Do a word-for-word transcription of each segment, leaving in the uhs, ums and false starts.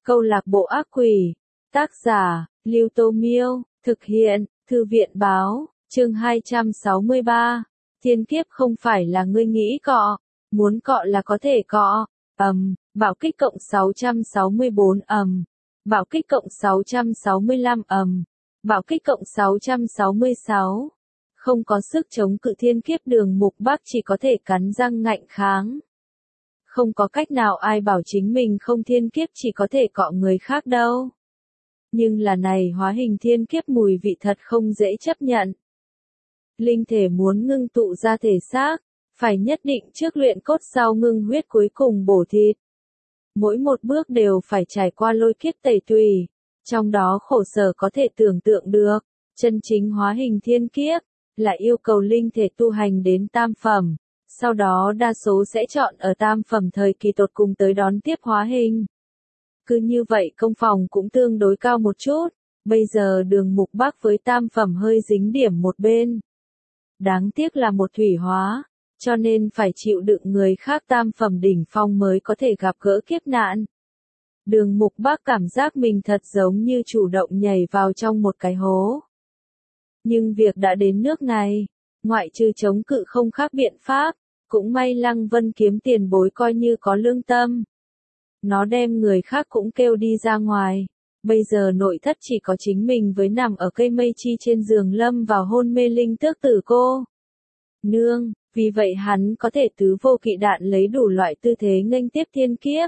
Câu lạc bộ ác quỷ. Tác giả, Lưu Tô Miêu. Thực hiện, Thư viện Báo. Chương hai trăm sáu mươi ba. Thiên kiếp không phải là ngươi nghĩ cọ. Muốn cọ là có thể cọ. Ầm, bạo kích cộng sáu trăm sáu mươi bốn ầm. Bạo kích cộng sáu trăm sáu mươi lăm ầm. Bạo kích cộng sáu trăm sáu mươi sáu. Không có sức chống cự thiên kiếp, Đường Mục Bắc chỉ có thể cắn răng ngạnh kháng. Không có cách nào, ai bảo chính mình không thiên kiếp chỉ có thể cọ người khác đâu. Nhưng là này hóa hình thiên kiếp mùi vị thật không dễ chấp nhận. Linh thể muốn ngưng tụ ra thể xác, phải nhất định trước luyện cốt sau ngưng huyết cuối cùng bổ thịt. Mỗi một bước đều phải trải qua lôi kiếp tẩy tùy, trong đó khổ sở có thể tưởng tượng được. Chân chính hóa hình thiên kiếp là yêu cầu linh thể tu hành đến tam phẩm, sau đó đa số sẽ chọn ở tam phẩm thời kỳ tột cùng tới đón tiếp hóa hình. Cứ như vậy công phòng cũng tương đối cao một chút, bây giờ Đường Mục Bắc với tam phẩm hơi dính điểm một bên. Đáng tiếc là một thủy hóa, cho nên phải chịu đựng người khác tam phẩm đỉnh phong mới có thể gặp gỡ kiếp nạn. Đường Mục Bắc cảm giác mình thật giống như chủ động nhảy vào trong một cái hố. Nhưng việc đã đến nước này, ngoại trừ chống cự không khác biện pháp, cũng may Lăng Vân Kiếm tiền bối coi như có lương tâm. Nó đem người khác cũng kêu đi ra ngoài, bây giờ nội thất chỉ có chính mình với nằm ở cây mây chi trên giường lâm vào hôn mê linh tước tử cô nương, vì vậy hắn có thể tứ vô kỵ đạn lấy đủ loại tư thế nghênh tiếp thiên kiếp.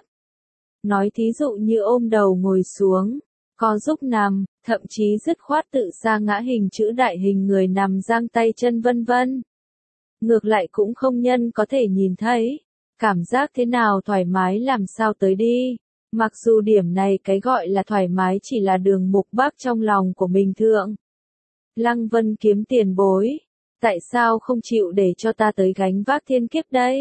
Nói thí dụ như ôm đầu ngồi xuống, co giúp nằm, thậm chí dứt khoát tự sa ngã hình chữ đại hình người nằm giang tay chân vân vân. Ngược lại cũng không nhân có thể nhìn thấy, cảm giác thế nào thoải mái làm sao tới đi. Mặc dù điểm này cái gọi là thoải mái chỉ là Đường Mục Bắc trong lòng của mình thượng. Lăng Vân Kiếm tiền bối, tại sao không chịu để cho ta tới gánh vác thiên kiếp đây?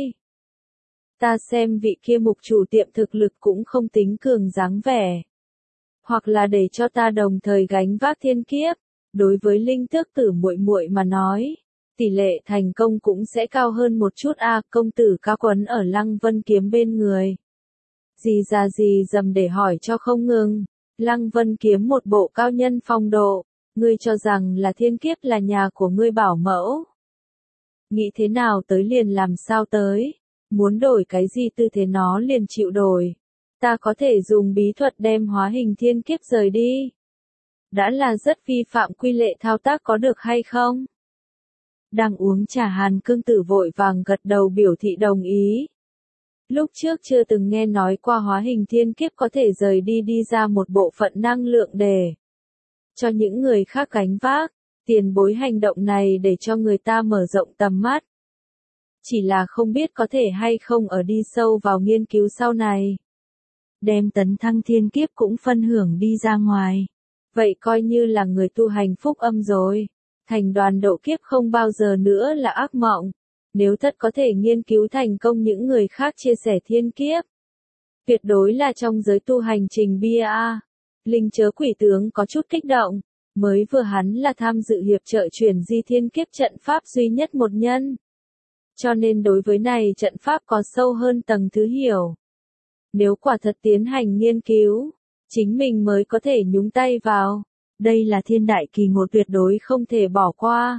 Ta xem vị kia mục chủ tiệm thực lực cũng không tính cường dáng vẻ. Hoặc là để cho ta đồng thời gánh vác thiên kiếp, đối với linh tước tử muội muội mà nói, tỷ lệ thành công cũng sẽ cao hơn một chút a. À, công tử Ca Quấn ở Lăng Vân Kiếm bên người. Gì ra gì dầm để hỏi cho không ngừng. Lăng Vân Kiếm một bộ cao nhân phong độ, ngươi cho rằng là thiên kiếp là nhà của ngươi bảo mẫu. Nghĩ thế nào tới liền làm sao tới, muốn đổi cái gì tư thế nó liền chịu đổi. Ta có thể dùng bí thuật đem hóa hình thiên kiếp rời đi. Đã là rất vi phạm quy lệ thao tác có được hay không? Đang uống trà Hàn Cương Tử vội vàng gật đầu biểu thị đồng ý. Lúc trước chưa từng nghe nói qua hóa hình thiên kiếp có thể rời đi đi ra một bộ phận năng lượng để cho những người khác gánh vác. Tiền bối hành động này để cho người ta mở rộng tầm mắt. Chỉ là không biết có thể hay không ở đi sâu vào nghiên cứu sau này. Đem tấn thăng thiên kiếp cũng phân hưởng đi ra ngoài. Vậy coi như là người tu hành phúc âm rồi. Thành đoàn độ kiếp không bao giờ nữa là ác mộng. Nếu thật có thể nghiên cứu thành công những người khác chia sẻ thiên kiếp. Tuyệt đối là trong giới tu hành trình bia a. Linh chớ quỷ tướng có chút kích động. Mới vừa hắn là tham dự hiệp trợ chuyển di thiên kiếp trận pháp duy nhất một nhân. Cho nên đối với này trận pháp có sâu hơn tầng thứ hiểu. Nếu quả thật tiến hành nghiên cứu, chính mình mới có thể nhúng tay vào. Đây là thiên đại kỳ ngộ tuyệt đối không thể bỏ qua.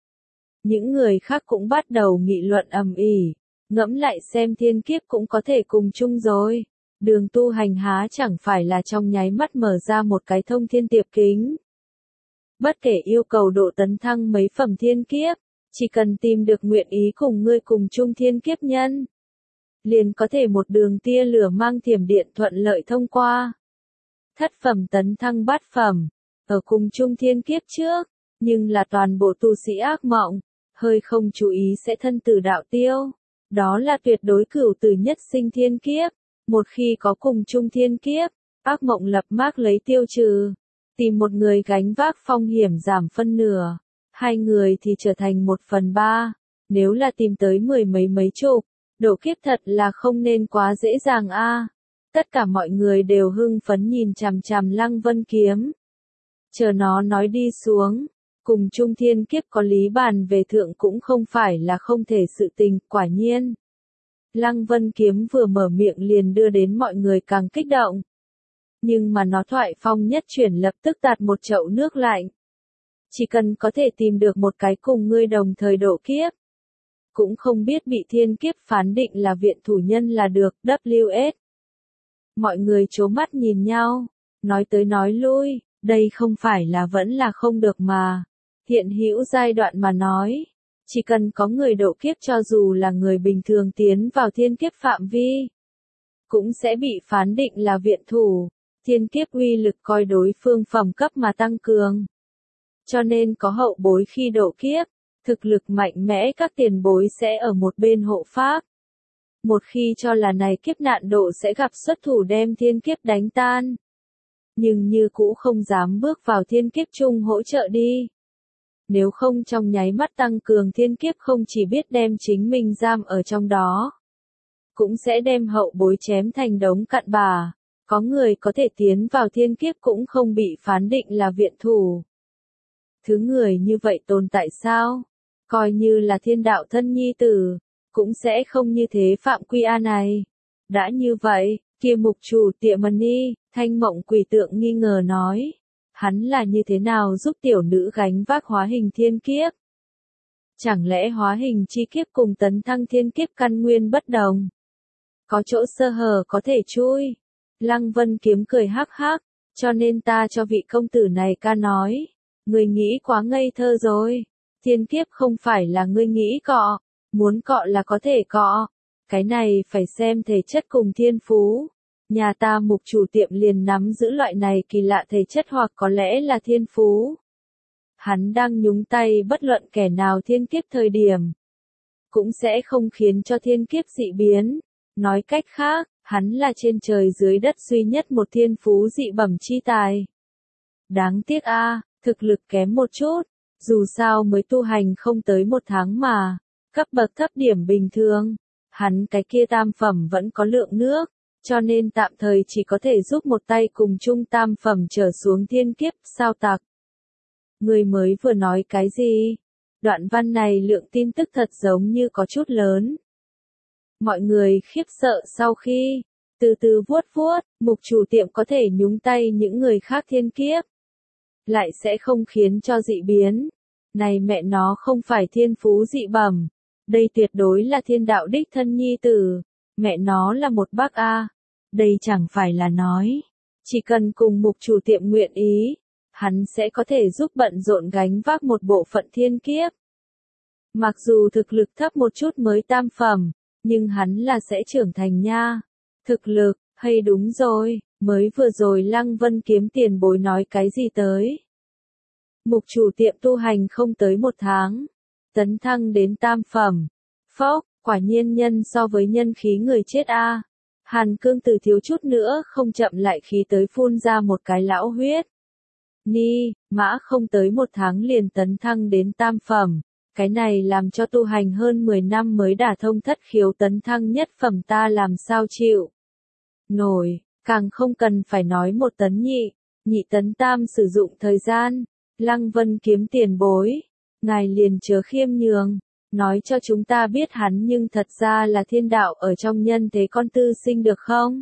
Những người khác cũng bắt đầu nghị luận ầm ĩ, ngẫm lại xem thiên kiếp cũng có thể cùng chung rồi. Đường tu hành há chẳng phải là trong nháy mắt mở ra một cái thông thiên tiệp kính. Bất kể yêu cầu độ tấn thăng mấy phẩm thiên kiếp, chỉ cần tìm được nguyện ý cùng ngươi cùng chung thiên kiếp nhân, liền có thể một đường tia lửa mang thiểm điện thuận lợi thông qua. Thất phẩm tấn thăng bát phẩm, ở cùng chung thiên kiếp trước, nhưng là toàn bộ tu sĩ ác mộng, hơi không chú ý sẽ thân tử đạo tiêu. Đó là tuyệt đối cửu tử nhất sinh thiên kiếp, một khi có cùng chung thiên kiếp, ác mộng lập mác lấy tiêu trừ. Tìm một người gánh vác phong hiểm giảm phân nửa, hai người thì trở thành một phần ba, nếu là tìm tới mười mấy mấy chục, độ kiếp thật là không nên quá dễ dàng a. À. Tất cả mọi người đều hưng phấn nhìn chằm chằm Lăng Vân Kiếm. Chờ nó nói đi xuống, cùng chung thiên kiếp có lý bàn về thượng cũng không phải là không thể sự tình, quả nhiên. Lăng Vân Kiếm vừa mở miệng liền đưa đến mọi người càng kích động. Nhưng mà nó thoại phong nhất chuyển lập tức tạt một chậu nước lạnh. Chỉ cần có thể tìm được một cái cùng ngươi đồng thời độ kiếp. Cũng không biết bị thiên kiếp phán định là viện thủ nhân là được, W S. Mọi người trố mắt nhìn nhau, nói tới nói lui, đây không phải là vẫn là không được mà. Hiện hữu giai đoạn mà nói, chỉ cần có người độ kiếp cho dù là người bình thường tiến vào thiên kiếp phạm vi, cũng sẽ bị phán định là viện thủ, thiên kiếp uy lực coi đối phương phẩm cấp mà tăng cường. Cho nên có hậu bối khi độ kiếp, thực lực mạnh mẽ các tiền bối sẽ ở một bên hộ pháp. Một khi cho là này kiếp nạn độ sẽ gặp xuất thủ đem thiên kiếp đánh tan. Nhưng như cũ không dám bước vào thiên kiếp chung hỗ trợ đi. Nếu không trong nháy mắt tăng cường thiên kiếp không chỉ biết đem chính mình giam ở trong đó. Cũng sẽ đem hậu bối chém thành đống cặn bà. Có người có thể tiến vào thiên kiếp cũng không bị phán định là viện thủ. Thứ người như vậy tồn tại sao? Coi như là thiên đạo thân nhi tử, cũng sẽ không như thế phạm quy a này. Đã như vậy, kia mục chủ Tiệm Mani, Thanh Mộng Quỷ Tượng nghi ngờ nói. Hắn là như thế nào giúp tiểu nữ gánh vác hóa hình thiên kiếp? Chẳng lẽ hóa hình chi kiếp cùng tấn thăng thiên kiếp căn nguyên bất đồng? Có chỗ sơ hở có thể chui. Lăng Vân Kiếm cười hắc hắc, cho nên ta cho vị công tử này ca nói. Người nghĩ quá ngây thơ rồi. Thiên kiếp không phải là ngươi nghĩ cọ. Muốn cọ là có thể cọ. Cái này phải xem thể chất cùng thiên phú. Nhà ta mục chủ tiệm liền nắm giữ loại này kỳ lạ thể chất hoặc có lẽ là thiên phú. Hắn đang nhúng tay bất luận kẻ nào thiên kiếp thời điểm. Cũng sẽ không khiến cho thiên kiếp dị biến. Nói cách khác, hắn là trên trời dưới đất duy nhất một thiên phú dị bẩm chi tài. Đáng tiếc a, thực lực kém một chút. Dù sao mới tu hành không tới một tháng mà. Cấp bậc thấp điểm bình thường. Hắn cái kia tam phẩm vẫn có lượng nước. Cho nên tạm thời chỉ có thể giúp một tay cùng chung tam phẩm trở xuống thiên kiếp, sao tặc. Người mới vừa nói cái gì? Đoạn văn này lượng tin tức thật giống như có chút lớn. Mọi người khiếp sợ sau khi, từ từ vuốt vuốt, mục chủ tiệm có thể nhúng tay những người khác thiên kiếp. Lại sẽ không khiến cho dị biến. Này mẹ nó không phải thiên phú dị bẩm. Đây tuyệt đối là thiên đạo đích thân nhi tử. Mẹ nó là một bác A. Đây chẳng phải là nói. Chỉ cần cùng mục chủ tiệm nguyện ý. Hắn sẽ có thể giúp bận rộn gánh vác một bộ phận thiên kiếp. Mặc dù thực lực thấp một chút mới tam phẩm. Nhưng hắn là sẽ trưởng thành nha. Thực lực, hay đúng rồi. Mới vừa rồi Lăng Vân Kiếm tiền bối nói cái gì tới. Mục chủ tiệm tu hành không tới một tháng. Tấn thăng đến tam phẩm. Phốc, quả nhiên nhân so với nhân khí người chết a. Hàn Cương Tử thiếu chút nữa không chậm lại khí tới phun ra một cái lão huyết. Ni, mã không tới một tháng liền tấn thăng đến tam phẩm. Cái này làm cho tu hành hơn mười năm mới đả thông thất khiếu tấn thăng nhất phẩm ta làm sao chịu. Nổi, càng không cần phải nói một tấn nhị, nhị tấn tam sử dụng thời gian. Lăng Vân Kiếm tiền bối. Ngài liền chớ khiêm nhường. Nói cho chúng ta biết hắn nhưng thật ra là thiên đạo ở trong nhân thế con tư sinh được không?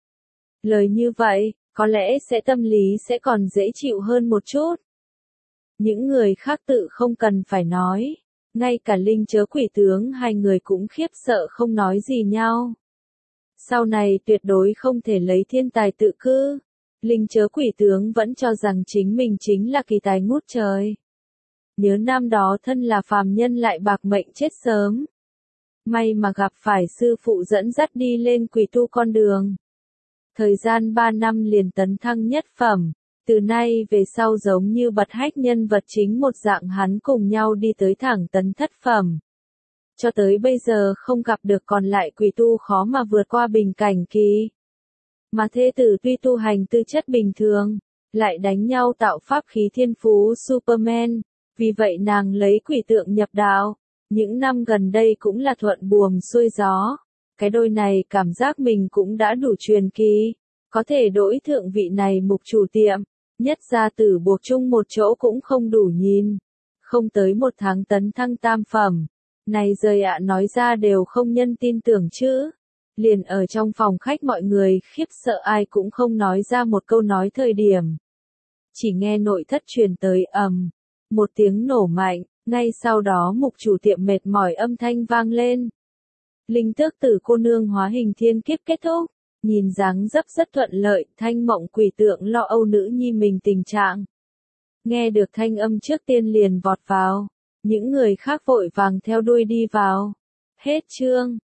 Lời như vậy, có lẽ sẽ tâm lý sẽ còn dễ chịu hơn một chút. Những người khác tự không cần phải nói. Ngay cả Linh Chớ Quỷ Tướng hai người cũng khiếp sợ không nói gì nhau. Sau này tuyệt đối không thể lấy thiên tài tự cư. Linh Chớ Quỷ Tướng vẫn cho rằng chính mình chính là kỳ tài ngút trời. Nhớ năm đó thân là phàm nhân lại bạc mệnh chết sớm. May mà gặp phải sư phụ dẫn dắt đi lên quỷ tu con đường. Thời gian ba năm liền tấn thăng nhất phẩm. Từ nay về sau giống như bật hách nhân vật chính một dạng hắn cùng nhau đi tới thẳng tấn thất phẩm. Cho tới bây giờ không gặp được còn lại quỷ tu khó mà vượt qua bình cảnh kỳ. Mà thê tử tuy tu hành tư chất bình thường, lại đánh nhau tạo pháp khí thiên phú Superman. Vì vậy nàng lấy quỷ tượng nhập đạo. Những năm gần đây cũng là thuận buồm xuôi gió. Cái đôi này cảm giác mình cũng đã đủ truyền kỳ. Có thể đổi thượng vị này mục chủ tiệm. Nhất gia tử buộc chung một chỗ cũng không đủ nhìn. Không tới một tháng tấn thăng tam phẩm. Này rời ạ nói ra đều không nhân tin tưởng chứ. Liền ở trong phòng khách mọi người khiếp sợ ai cũng không nói ra một câu nói thời điểm. Chỉ nghe nội thất truyền tới ầm, một tiếng nổ mạnh, ngay sau đó mục chủ tiệm mệt mỏi âm thanh vang lên. Linh tước tử cô nương hóa hình thiên kiếp kết thúc, nhìn dáng dấp rất thuận lợi, Thanh Mộng quỷ tượng lo âu nữ nhi mình tình trạng. Nghe được thanh âm trước tiên liền vọt vào, những người khác vội vàng theo đuôi đi vào. Hết chương.